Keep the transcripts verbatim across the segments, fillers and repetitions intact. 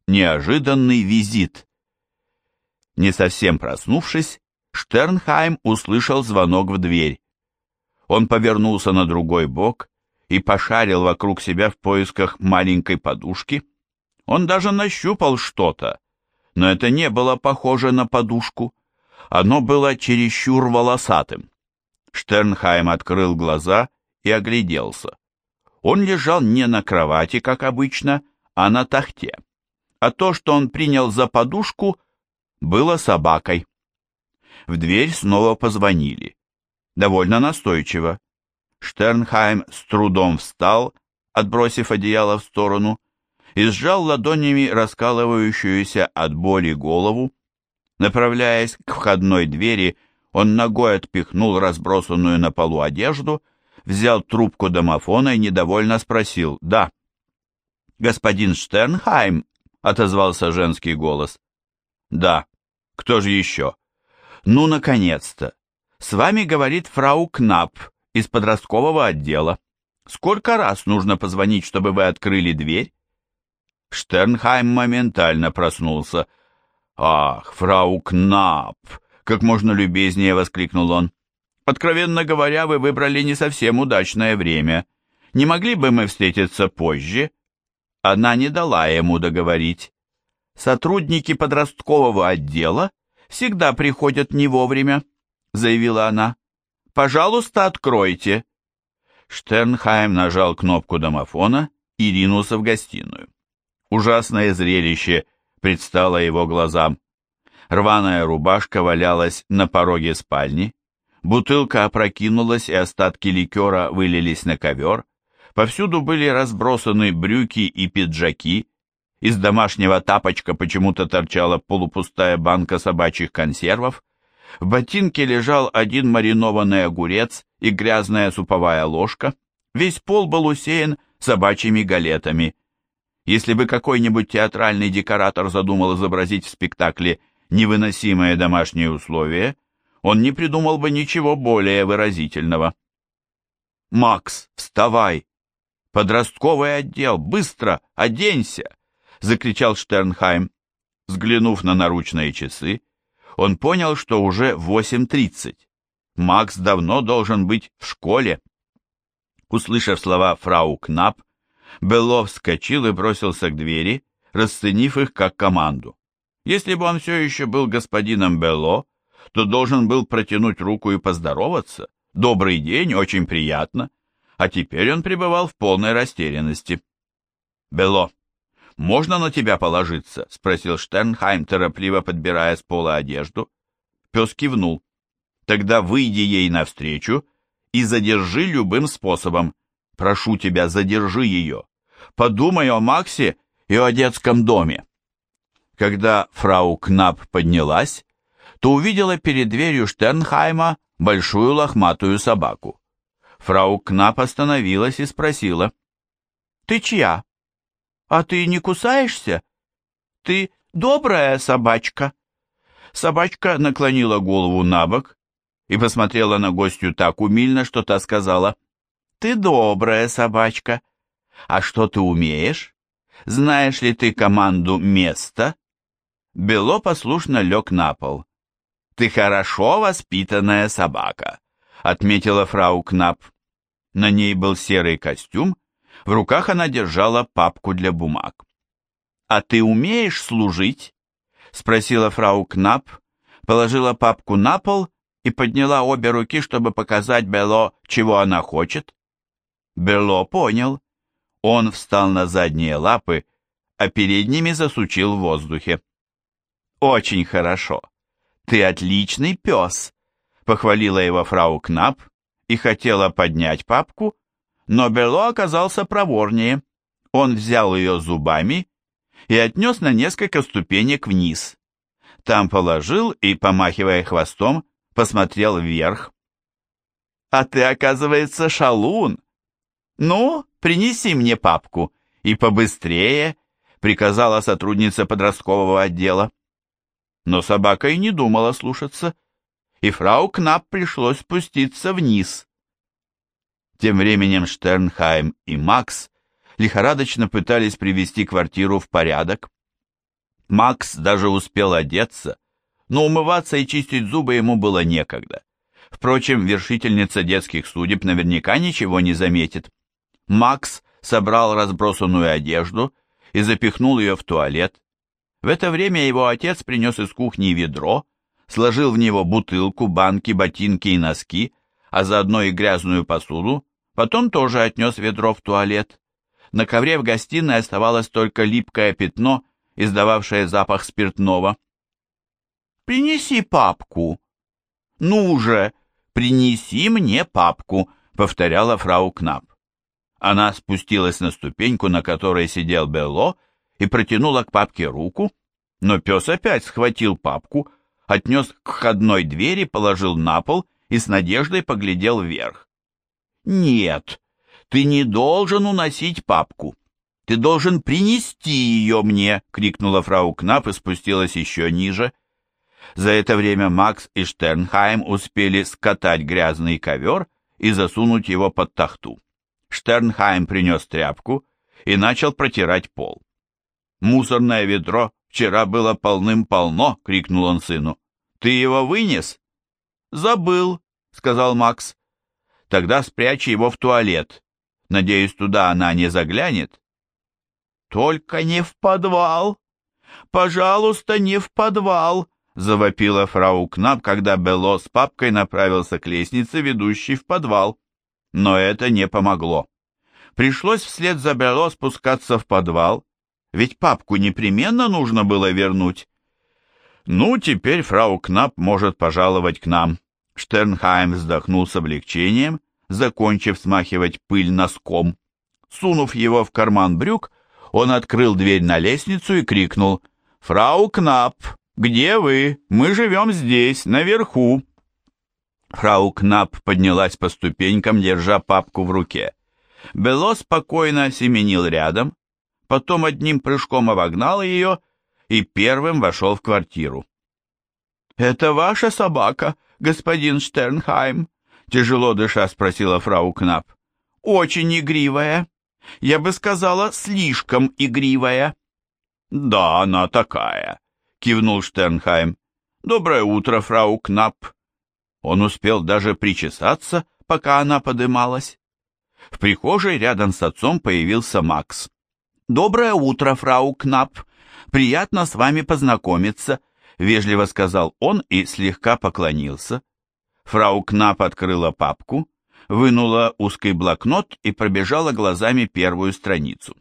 Неожиданный визит. Не совсем проснувшись, Штернхайм услышал звонок в дверь. Он повернулся на другой бок и пошарил вокруг себя в поисках маленькой подушки. Он даже нащупал что-то, но это не было похоже на подушку. Оно было чересчур волосатым. Штернхайм открыл глаза и огляделся. Он лежал не на кровати, как обычно, а на тахте. А то, что он принял за подушку, было собакой. В дверь снова позвонили. Довольно настойчиво. Штернхайм с трудом встал, отбросив одеяло в сторону, и сжал ладонями раскалывающуюся от боли голову. Направляясь к входной двери, он ногой отпихнул разбросанную на полу одежду, взял трубку домофона и недовольно спросил «Да». «Господин Штернхайм?» — отозвался женский голос. «Да. Кто же еще?» «Ну, наконец-то! С вами говорит фрау Кнап из подросткового отдела. Сколько раз нужно позвонить, чтобы вы открыли дверь?» Штернхайм моментально проснулся. «Ах, фрау Кнап!» — как можно любезнее воскликнул он. «Откровенно говоря, вы выбрали не совсем удачное время. Не могли бы мы встретиться позже?» Она не дала ему договорить. «Сотрудники подросткового отдела всегда приходят не вовремя», — заявила она. «Пожалуйста, откройте». Штернхайм нажал кнопку домофона и ринулся в гостиную. Ужасное зрелище предстало его глазам. Рваная рубашка валялась на пороге спальни, бутылка опрокинулась, и остатки ликера вылились на ковер. Повсюду были разбросаны брюки и пиджаки. Из домашнего тапочка почему-то торчала полупустая банка собачьих консервов. В ботинке лежал один маринованный огурец и грязная суповая ложка. Весь пол был усеян собачьими галетами. Если бы какой-нибудь театральный декоратор задумал изобразить в спектакле невыносимые домашние условия, он не придумал бы ничего более выразительного. «Макс, вставай! Подростковый отдел! Быстро! Оденься!» — закричал Штернхайм. Взглянув на наручные часы, он понял, что уже восемь тридцать. Макс давно должен быть в школе. Услышав слова фрау Кнап, Белло вскочил и бросился к двери, расценив их как команду. Если бы он все еще был господином Белло, то должен был протянуть руку и поздороваться. «Добрый день, очень приятно». А теперь он пребывал в полной растерянности. «Белло, можно на тебя положиться?» — спросил Штернхайм, торопливо подбирая с пола одежду. Пес кивнул. «Тогда выйди ей навстречу и задержи любым способом. Прошу тебя, задержи ее. Подумай о Максе и о детском доме». Когда фрау Кнап поднялась, то увидела перед дверью Штернхайма большую лохматую собаку. Фрау Кнап остановилась и спросила: «Ты чья? А ты не кусаешься? Ты добрая собачка?» Собачка наклонила голову на бок и посмотрела на гостью так умильно, что та сказала: «Ты добрая собачка. А что ты умеешь? Знаешь ли ты команду «место»?» Белло послушно лег на пол. «Ты хорошо воспитанная собака», — отметила фрау Кнап. На ней был серый костюм, в руках она держала папку для бумаг. «А ты умеешь служить?» — спросила фрау Кнап, положила папку на пол и подняла обе руки, чтобы показать Белло, чего она хочет. Белло понял. Он встал на задние лапы, а передними засучил в воздухе. «Очень хорошо. Ты отличный пес», — похвалила его фрау Кнап и хотела поднять папку, но Белло оказался проворнее. Он взял ее зубами и отнес на несколько ступенек вниз. Там положил и, помахивая хвостом, посмотрел вверх. «А ты, оказывается, шалун. Ну, принеси мне папку, и побыстрее», — приказала сотрудница подросткового отдела. Но собака и не думала слушаться, и фрау Кнап пришлось спуститься вниз. Тем временем Штернхайм и Макс лихорадочно пытались привести квартиру в порядок. Макс даже успел одеться, но умываться и чистить зубы ему было некогда. Впрочем, вершительница детских судеб наверняка ничего не заметит. Макс собрал разбросанную одежду и запихнул ее в туалет. В это время его отец принес из кухни ведро, сложил в него бутылку, банки, ботинки и носки, а заодно и грязную посуду, потом тоже отнес ведро в туалет. На ковре в гостиной оставалось только липкое пятно, издававшее запах спиртного. «Принеси папку!» «Ну же, принеси мне папку!» — повторяла фрау Кнап. Она спустилась на ступеньку, на которой сидел Белло, и протянула к папке руку, но пес опять схватил папку, отнес к входной двери, положил на пол и с надеждой поглядел вверх. «Нет, ты не должен уносить папку. Ты должен принести ее мне!» — крикнула фрау Кнап и спустилась еще ниже. За это время Макс и Штернхайм успели скатать грязный ковер и засунуть его под тахту. Штернхайм принес тряпку и начал протирать пол. «Мусорное ведро вчера было полным-полно!» — крикнул он сыну. «Ты его вынес?» «Забыл», — сказал Макс. «Тогда спрячь его в туалет. Надеюсь, туда она не заглянет?» «Только не в подвал! Пожалуйста, не в подвал!» — завопила фрау Кнап, когда Белло с папкой направился к лестнице, ведущей в подвал. Но это не помогло. Пришлось вслед за Белло спускаться в подвал, ведь папку непременно нужно было вернуть. «Ну, теперь фрау Кнап может пожаловать к нам». Штернхайм вздохнул с облегчением, закончив смахивать пыль носком. Сунув его в карман брюк, он открыл дверь на лестницу и крикнул: «Фрау Кнап, где вы? Мы живем здесь, наверху». Фрау Кнап поднялась по ступенькам, держа папку в руке. Белло спокойно семенил рядом, потом одним прыжком обогнал ее и первым вошел в квартиру. «Это ваша собака, господин Штернхайм?» — тяжело дыша спросила фрау Кнап. «Очень игривая. Я бы сказала, слишком игривая». «Да, она такая», — кивнул Штернхайм. «Доброе утро, фрау Кнап». Он успел даже причесаться, пока она подымалась. В прихожей рядом с отцом появился Макс. «Доброе утро, фрау Кнап. Приятно с вами познакомиться», — вежливо сказал он и слегка поклонился. Фрау Кнап открыла папку, вынула узкий блокнот и пробежала глазами первую страницу.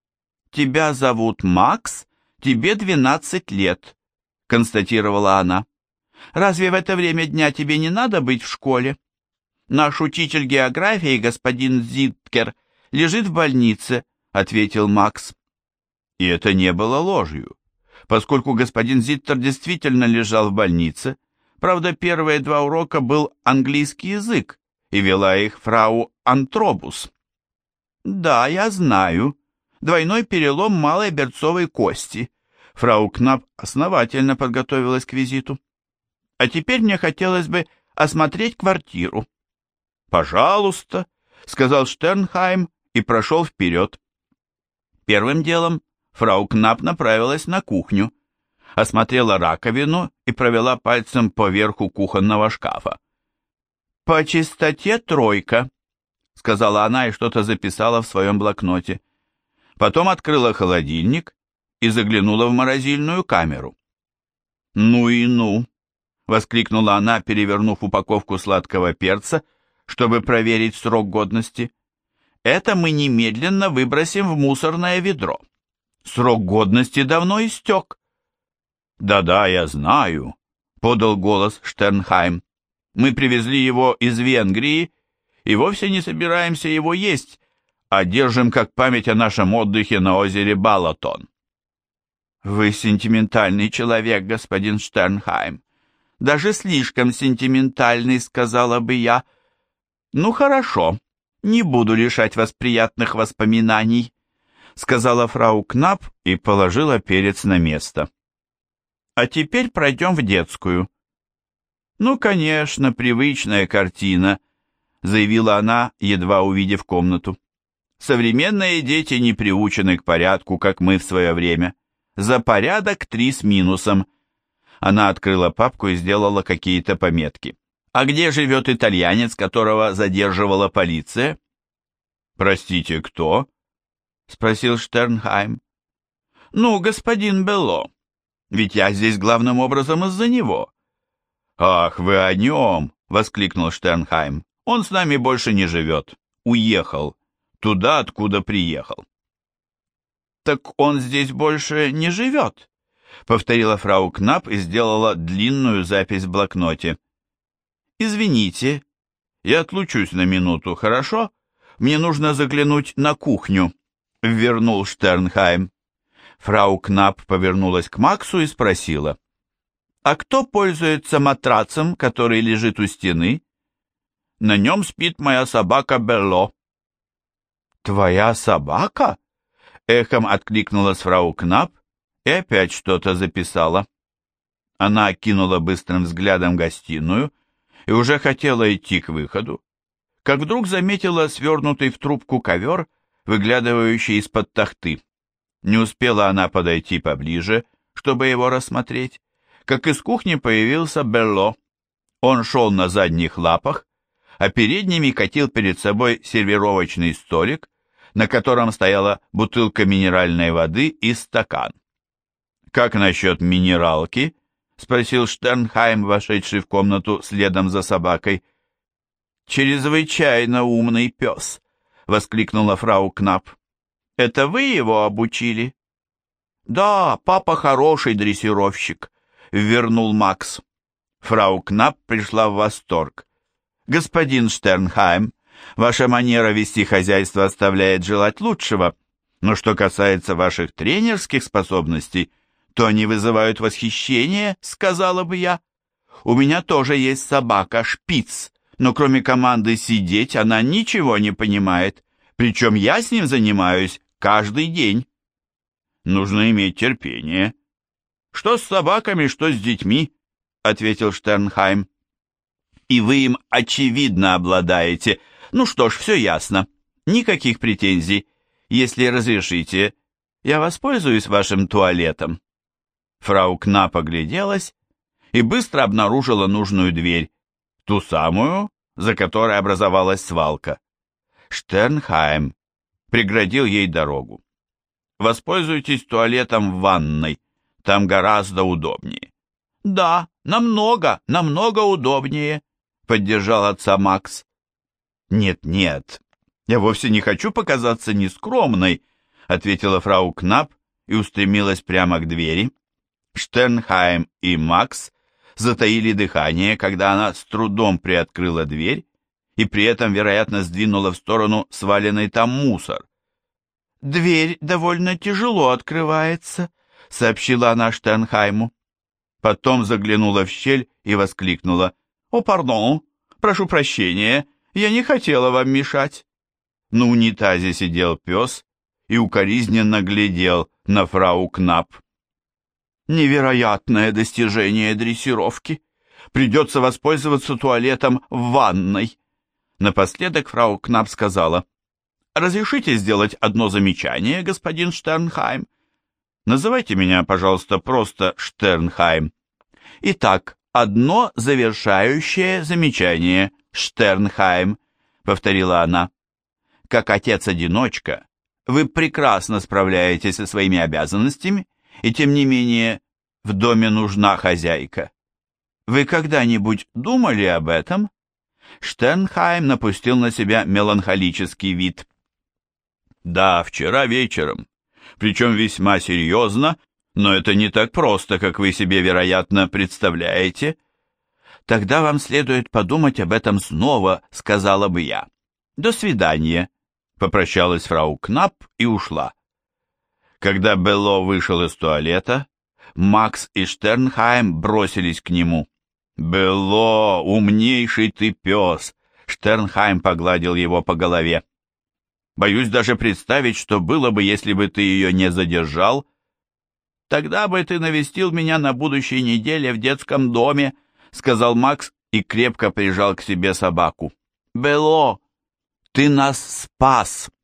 «Тебя зовут Макс, тебе двенадцать лет», — констатировала она. «Разве в это время дня тебе не надо быть в школе? Наш учитель географии, господин Зиткер, лежит в больнице», — ответил Макс. И это не было ложью, поскольку господин Зиттер действительно лежал в больнице. Правда, первые два урока был английский язык, и вела их фрау Антробус. «Да, я знаю. Двойной перелом малой берцовой кости». Фрау Кнап основательно подготовилась к визиту. «А теперь мне хотелось бы осмотреть квартиру». «Пожалуйста», — сказал Штернхайм и прошел вперед. Первым делом фрау Кнап направилась на кухню, осмотрела раковину и провела пальцем по верху кухонного шкафа. «По чистоте тройка», — сказала она и что-то записала в своем блокноте. Потом открыла холодильник и заглянула в морозильную камеру. «Ну и ну!» — воскликнула она, перевернув упаковку сладкого перца, чтобы проверить срок годности. «Это мы немедленно выбросим в мусорное ведро. Срок годности давно истек». «Да-да, я знаю», — подал голос Штернхайм. «Мы привезли его из Венгрии и вовсе не собираемся его есть, а держим как память о нашем отдыхе на озере Балатон». «Вы сентиментальный человек, господин Штернхайм. Даже слишком сентиментальный, сказала бы я. Ну хорошо, не буду лишать вас приятных воспоминаний», сказала фрау Кнап и положила перец на место. «А теперь пройдем в детскую». «Ну, конечно, привычная картина», заявила она, едва увидев комнату. «Современные дети не приучены к порядку, как мы в свое время. За порядок три с минусом. Она открыла папку и сделала какие-то пометки. А где живет итальянец, которого задерживала полиция? Простите, кто? Спросил Штернхайм. Ну, господин Белло. Ведь я здесь главным образом из-за него. Ах, вы о нем, воскликнул Штернхайм. Он с нами больше не живет. Уехал. Туда, откуда приехал. Так он здесь больше не живет, повторила фрау Кнап и сделала длинную запись в блокноте. Извините, я отлучусь на минуту, хорошо? Мне нужно заглянуть на кухню, вернул Штернхайм. Фрау Кнап повернулась к Максу и спросила: «А кто пользуется матрацем, который лежит у стены?» «На нем спит моя собака Белло». «Твоя собака?» — эхом откликнулась фрау Кнап и опять что-то записала. Она окинула быстрым взглядом гостиную и уже хотела идти к выходу, как вдруг заметила свернутый в трубку ковер, выглядывающий из-под тахты. Не успела она подойти поближе, чтобы его рассмотреть, как из кухни появился Белло. Он шел на задних лапах, а передними катил перед собой сервировочный столик, на котором стояла бутылка минеральной воды и стакан. «Как насчет минералки?» — спросил Штернхайм, вошедший в комнату следом за собакой. «Чрезвычайно умный пес!» — воскликнула фрау Кнап. «Это вы его обучили?» «Да, папа хороший дрессировщик», — вернул Макс. Фрау Кнап пришла в восторг. «Господин Штернхайм, ваша манера вести хозяйство оставляет желать лучшего, но что касается ваших тренерских способностей, то они вызывают восхищение, сказала бы я. У меня тоже есть собака, Шпиц, но кроме команды сидеть она ничего не понимает, причем я с ним занимаюсь каждый день». «Нужно иметь терпение». «Что с собаками, что с детьми», — ответил Штернхайм. «И вы им очевидно обладаете. Ну что ж, все ясно. Никаких претензий. Если разрешите, я воспользуюсь вашим туалетом». Фрау Кнап огляделась и быстро обнаружила нужную дверь, ту самую, за которой образовалась свалка. Штернхайм преградил ей дорогу. «Воспользуйтесь туалетом в ванной, там гораздо удобнее». «Да, намного, намного удобнее», — поддержал отца Макс. «Нет-нет, я вовсе не хочу показаться нескромной», — ответила фрау Кнап и устремилась прямо к двери. Штернхайм и Макс затаили дыхание, когда она с трудом приоткрыла дверь и при этом, вероятно, сдвинула в сторону сваленный там мусор. «Дверь довольно тяжело открывается», — сообщила она Штернхайму. Потом заглянула в щель и воскликнула: «О, пардон, прошу прощения, я не хотела вам мешать». На унитазе сидел пес и укоризненно глядел на фрау Кнап. «Невероятное достижение дрессировки. Придется воспользоваться туалетом в ванной». Напоследок фрау Кнап сказала: «Разрешите сделать одно замечание, господин Штернхайм? Называйте меня, пожалуйста, просто Штернхайм. Итак, одно завершающее замечание, Штернхайм», — повторила она. «Как отец-одиночка, вы прекрасно справляетесь со своими обязанностями, и тем не менее в доме нужна хозяйка. Вы когда-нибудь думали об этом?» Штернхайм напустил на себя меланхолический вид. «Да, вчера вечером. Причем весьма серьезно, но это не так просто, как вы себе, вероятно, представляете». «Тогда вам следует подумать об этом снова», — сказала бы я. «До свидания», — попрощалась фрау Кнап и ушла. Когда Белло вышел из туалета, Макс и Штернхайм бросились к нему. «Белло, умнейший ты пес!» — Штернхайм погладил его по голове. «Боюсь даже представить, что было бы, если бы ты ее не задержал. Тогда бы ты навестил меня на будущей неделе в детском доме», — сказал Макс и крепко прижал к себе собаку. «Белло, ты нас спас!»